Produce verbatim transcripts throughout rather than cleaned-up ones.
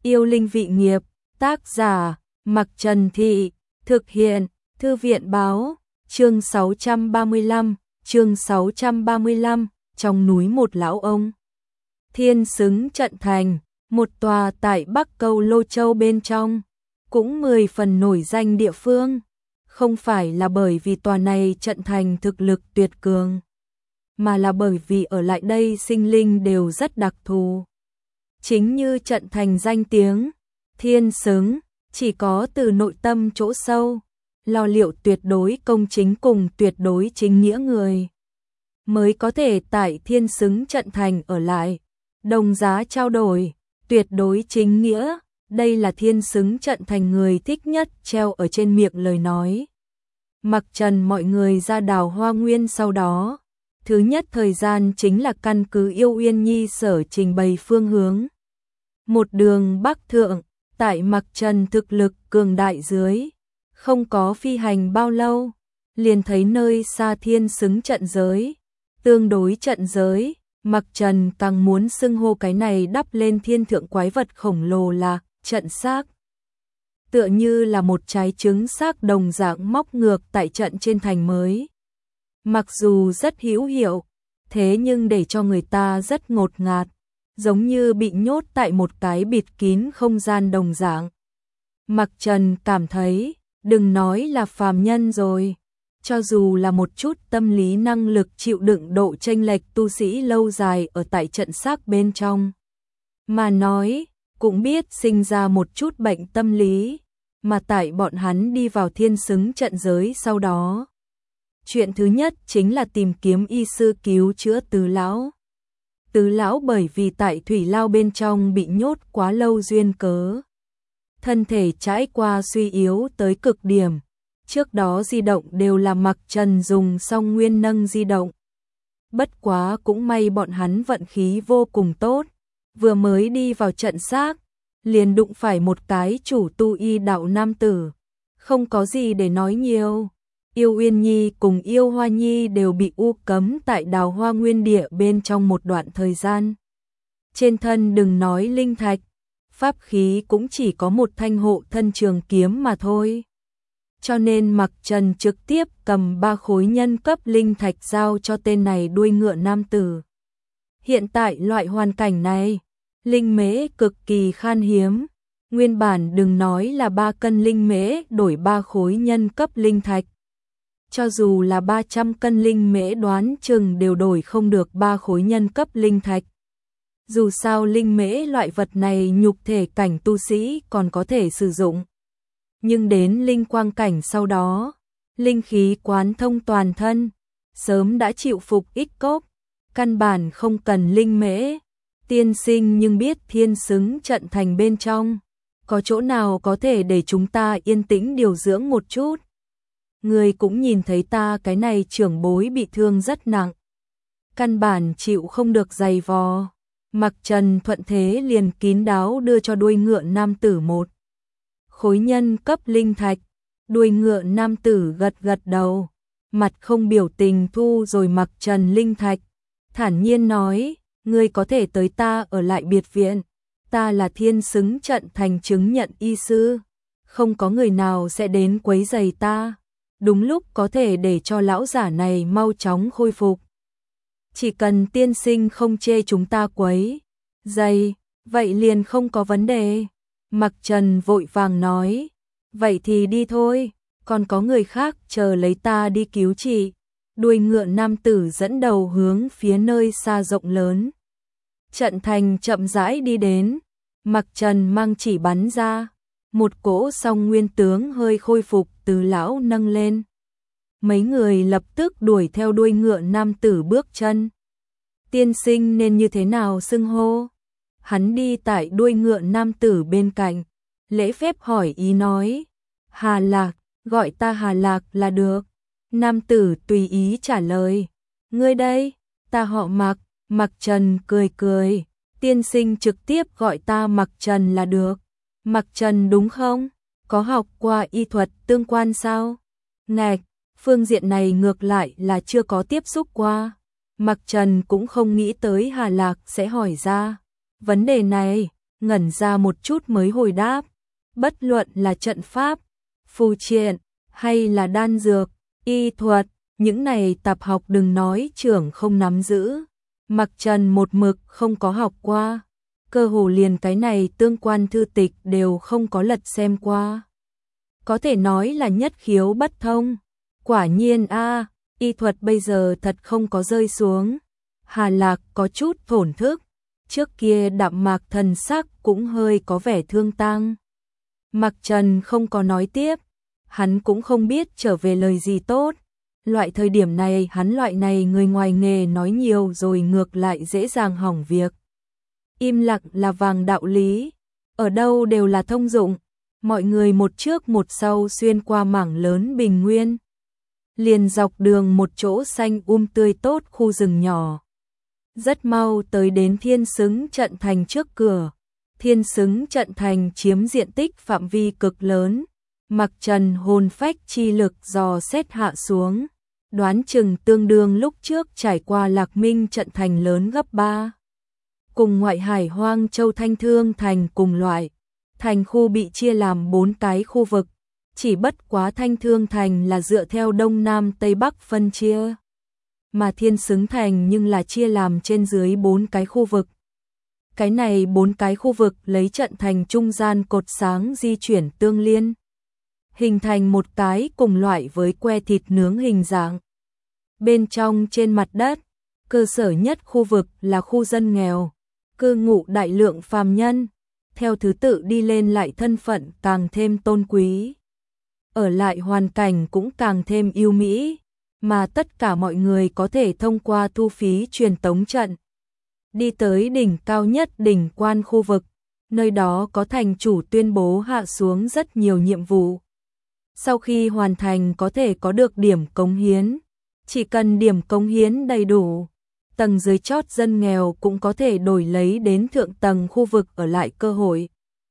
Yêu linh vị nghiệp, tác giả, Mặc Trần Thị, thực hiện, Thư viện báo, chương sáu trăm ba mươi lăm, chương sáu trăm ba mươi lăm, trong núi một lão ông. Thiên xứng trận thành, một tòa tại Bắc Câu Lô Châu bên trong, cũng mười phần nổi danh địa phương. Không phải là bởi vì tòa này trận thành thực lực tuyệt cường, mà là bởi vì ở lại đây sinh linh đều rất đặc thù. Chính như trận thành danh tiếng, thiên xứng, chỉ có từ nội tâm chỗ sâu, lo liệu tuyệt đối công chính cùng tuyệt đối chính nghĩa người, mới có thể tại thiên xứng trận thành ở lại, đồng giá trao đổi, tuyệt đối chính nghĩa. Đây là thiên xứng trận thành người thích nhất treo ở trên miệng lời nói. Mặc Trần mọi người ra đào hoa nguyên sau đó, thứ nhất thời gian chính là căn cứ Yêu Uyên Nhi sở trình bày phương hướng. Một đường bắc thượng, tại Mặc Trần thực lực cường đại dưới, không có phi hành bao lâu, liền thấy nơi xa thiên xứng trận giới. Tương đối trận giới, Mặc Trần càng muốn xưng hô cái này đắp lên thiên thượng quái vật khổng lồ là trận xác. Tựa như là một trái trứng xác đồng dạng móc ngược tại trận trên thành mới. Mặc dù rất hữu hiệu, thế nhưng để cho người ta rất ngột ngạt, giống như bị nhốt tại một cái bịt kín không gian đồng dạng. Mặc Trần cảm thấy, đừng nói là phàm nhân rồi, cho dù là một chút tâm lý năng lực chịu đựng độ chênh lệch tu sĩ lâu dài ở tại trận xác bên trong, mà nói, cũng biết sinh ra một chút bệnh tâm lý, mà tại bọn hắn đi vào thiên xứng trận giới sau đó. Chuyện thứ nhất chính là tìm kiếm y sư cứu chữa Tứ lão. Tứ lão bởi vì tại thủy lao bên trong bị nhốt quá lâu duyên cớ, thân thể trải qua suy yếu tới cực điểm. Trước đó di động đều là Mặc Trần dùng song nguyên nâng di động. Bất quá cũng may bọn hắn vận khí vô cùng tốt, vừa mới đi vào trận xác, liền đụng phải một cái chủ tu y đạo nam tử. Không có gì để nói nhiều. Yêu Uyên Nhi cùng Yêu Hoa Nhi đều bị u cấm tại đào hoa nguyên địa bên trong một đoạn thời gian. Trên thân đừng nói linh thạch, pháp khí cũng chỉ có một thanh hộ thân trường kiếm mà thôi. Cho nên Mặc Trần trực tiếp cầm ba khối nhân cấp linh thạch giao cho tên này đuôi ngựa nam tử. Hiện tại loại hoàn cảnh này, linh mễ cực kỳ khan hiếm. Nguyên bản đừng nói là ba cân linh mễ đổi ba khối nhân cấp linh thạch. Cho dù là ba trăm cân linh mễ đoán chừng đều đổi không được ba khối nhân cấp linh thạch. Dù sao linh mễ loại vật này nhục thể cảnh tu sĩ còn có thể sử dụng. Nhưng đến linh quang cảnh sau đó, linh khí quán thông toàn thân, sớm đã chịu phục ích cốc, căn bản không cần linh mễ. Tiên sinh nhưng biết thiên xứng trận thành bên trong, có chỗ nào có thể để chúng ta yên tĩnh điều dưỡng một chút? Người cũng nhìn thấy ta cái này trưởng bối bị thương rất nặng, căn bản chịu không được giày vò. Mặc Trần thuận thế liền kín đáo đưa cho đuôi ngựa nam tử một khối nhân cấp linh thạch. Đuôi ngựa nam tử gật gật đầu, mặt không biểu tình thu rồi Mặc Trần linh thạch, thản nhiên nói, ngươi có thể tới ta ở lại biệt viện, ta là thiên xứng trận thành chứng nhận y sư, không có người nào sẽ đến quấy rầy ta, đúng lúc có thể để cho lão giả này mau chóng khôi phục. Chỉ cần tiên sinh không chê chúng ta quấy rầy, vậy liền không có vấn đề. Mặc Trần vội vàng nói, vậy thì đi thôi, còn có người khác chờ lấy ta đi cứu trị. Đuôi ngựa nam tử dẫn đầu hướng phía nơi xa rộng lớn trận thành chậm rãi đi đến. Mặc Trần mang chỉ bắn ra, một cỗ song nguyên tướng hơi khôi phục từ lão nâng lên. Mấy người lập tức đuổi theo đuôi ngựa nam tử bước chân. Tiên sinh nên như thế nào xưng hô? Hắn đi tại đuôi ngựa nam tử bên cạnh, lễ phép hỏi ý nói, Hà Lạc, gọi ta Hà Lạc là được. Nam tử tùy ý trả lời, ngươi đây, ta họ Mặc. Mặc Trần cười cười, tiên sinh trực tiếp gọi ta Mặc Trần là được. Mặc Trần đúng không? Có học qua y thuật tương quan sao? Ngạch, phương diện này ngược lại là chưa có tiếp xúc qua. Mặc Trần cũng không nghĩ tới Hà Lạc sẽ hỏi ra vấn đề này. ngẩn ra một chút mới hồi đáp, bất luận là trận pháp, phù triện, hay là đan dược, y thuật, những này tạp học đừng nói trưởng không nắm giữ. Mặc Trần một mực không có học qua, cơ hồ liền cái này tương quan thư tịch đều không có lật xem qua. Có thể nói là nhất khiếu bất thông. Quả nhiên a, y thuật bây giờ thật không có rơi xuống. Hà Lạc có chút thổn thức, trước kia đạm mạc thần sắc cũng hơi có vẻ thương tang. Mặc Trần không có nói tiếp, hắn cũng không biết trở về lời gì tốt. Loại thời điểm này hắn loại này người ngoài nghề nói nhiều rồi ngược lại dễ dàng hỏng việc. Im lặng là vàng đạo lý, ở đâu đều là thông dụng. Mọi người một trước một sau xuyên qua mảng lớn bình nguyên, liền dọc đường một chỗ xanh um tươi tốt khu rừng nhỏ. Rất mau tới đến Thiên Xứng trận thành trước cửa. Thiên Xứng trận thành chiếm diện tích phạm vi cực lớn. Mặc Trần hồn phách chi lực dò xét hạ xuống, đoán chừng tương đương lúc trước trải qua Lạc Minh trận thành lớn gấp ba. Cùng ngoại hải Hoang Châu Thanh Thương thành cùng loại, thành khu bị chia làm bốn cái khu vực, chỉ bất quá Thanh Thương thành là dựa theo đông nam tây bắc phân chia, mà Thiên Xứng thành nhưng là chia làm trên dưới bốn cái khu vực. Cái này bốn cái khu vực lấy trận thành trung gian cột sáng di chuyển tương liên, hình thành một cái cùng loại với que thịt nướng hình dạng. Bên trong trên mặt đất, cơ sở nhất khu vực là khu dân nghèo, cư ngụ đại lượng phàm nhân, theo thứ tự đi lên lại thân phận càng thêm tôn quý, ở lại hoàn cảnh cũng càng thêm yêu mỹ, mà tất cả mọi người có thể thông qua thu phí truyền tống trận đi tới đỉnh cao nhất đỉnh quan khu vực, nơi đó có thành chủ tuyên bố hạ xuống rất nhiều nhiệm vụ. Sau khi hoàn thành có thể có được điểm cống hiến, chỉ cần điểm cống hiến đầy đủ, tầng dưới chót dân nghèo cũng có thể đổi lấy đến thượng tầng khu vực ở lại cơ hội.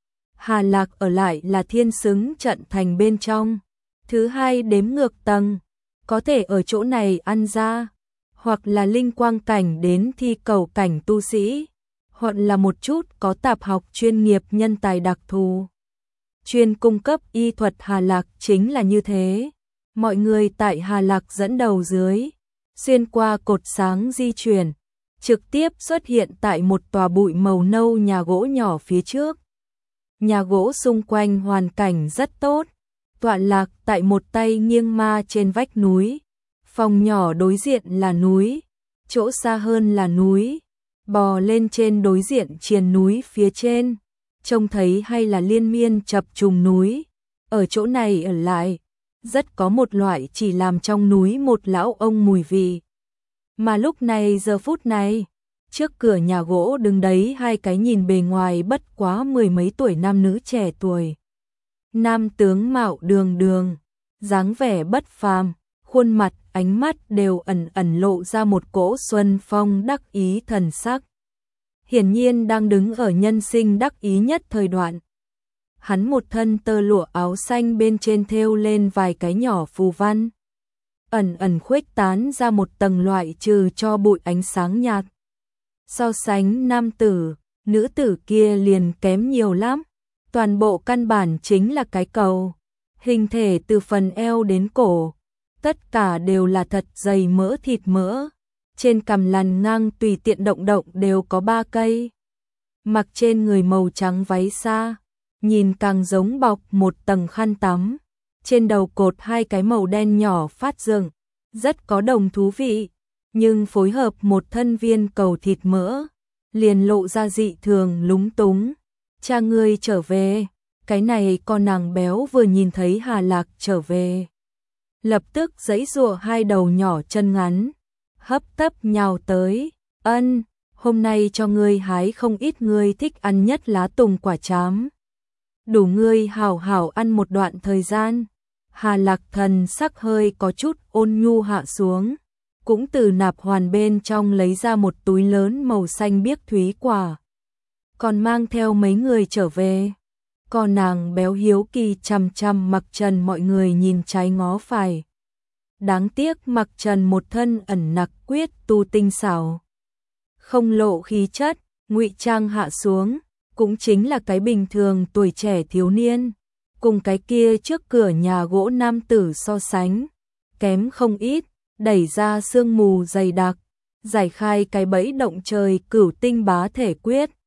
Hà Lạc ở lại là Thiên Xứng trận thành bên trong, thứ hai đếm ngược tầng, có thể ở chỗ này ăn ra, hoặc là linh quang cảnh đến thi cầu cảnh tu sĩ, hoặc là một chút có tạp học chuyên nghiệp nhân tài đặc thù. Chuyên cung cấp y thuật Hà Lạc chính là như thế. Mọi người tại Hà Lạc dẫn đầu dưới, xuyên qua cột sáng di chuyển, trực tiếp xuất hiện tại một tòa bụi màu nâu nhà gỗ nhỏ phía trước. Nhà gỗ xung quanh hoàn cảnh rất tốt, tọa lạc tại một tay nghiêng ma trên vách núi. Phòng nhỏ đối diện là núi, chỗ xa hơn là núi, bò lên trên đối diện triền núi phía trên, trông thấy hay là liên miên chập trùng núi. Ở chỗ này ở lại, rất có một loại chỉ làm trong núi một lão ông mùi vị. Mà lúc này giờ phút này, trước cửa nhà gỗ đứng đấy hai cái nhìn bề ngoài bất quá mười mấy tuổi nam nữ trẻ tuổi. Nam tướng mạo đường đường, dáng vẻ bất phàm, khuôn mặt, ánh mắt đều ẩn ẩn lộ ra một cỗ xuân phong đắc ý thần sắc. Hiển nhiên đang đứng ở nhân sinh đắc ý nhất thời đoạn. Hắn một thân tơ lụa áo xanh bên trên thêu lên vài cái nhỏ phù văn, ẩn ẩn khuếch tán ra một tầng loại trừ cho bụi ánh sáng nhạt. So sánh nam tử, nữ tử kia liền kém nhiều lắm. Toàn bộ căn bản chính là cái cầu, hình thể từ phần eo đến cổ, tất cả đều là thật dày mỡ thịt mỡ. Trên cằm làn ngang tùy tiện động động đều có ba cây. Mặc trên người màu trắng váy xa, nhìn càng giống bọc một tầng khăn tắm. Trên đầu cột hai cái màu đen nhỏ phát dựng, rất có đồng thú vị, nhưng phối hợp một thân viên cầu thịt mỡ, liền lộ ra dị thường lúng túng. Cha ngươi trở về, cái này con nàng béo vừa nhìn thấy Hà Lạc trở về, lập tức giãy giụa hai đầu nhỏ chân ngắn, hấp tấp nhào tới. Ân, hôm nay cho ngươi hái không ít ngươi thích ăn nhất lá tùng quả trám, đủ ngươi hảo hảo ăn một đoạn thời gian. Hà Lạc thần sắc hơi có chút ôn nhu hạ xuống, cũng từ nạp hoàn bên trong lấy ra một túi lớn màu xanh biếc thúy quả, còn mang theo mấy người trở về. Còn nàng béo hiếu kỳ chằm chằm Mặc Trần, mọi người nhìn trái ngó phải. Đáng tiếc Mặc Trần một thân ẩn nặc quyết tu tinh xảo, không lộ khí chất, ngụy trang hạ xuống, cũng chính là cái bình thường tuổi trẻ thiếu niên, cùng cái kia trước cửa nhà gỗ nam tử so sánh, kém không ít, đẩy ra sương mù dày đặc, giải khai cái bẫy động trời cửu tinh bá thể quyết,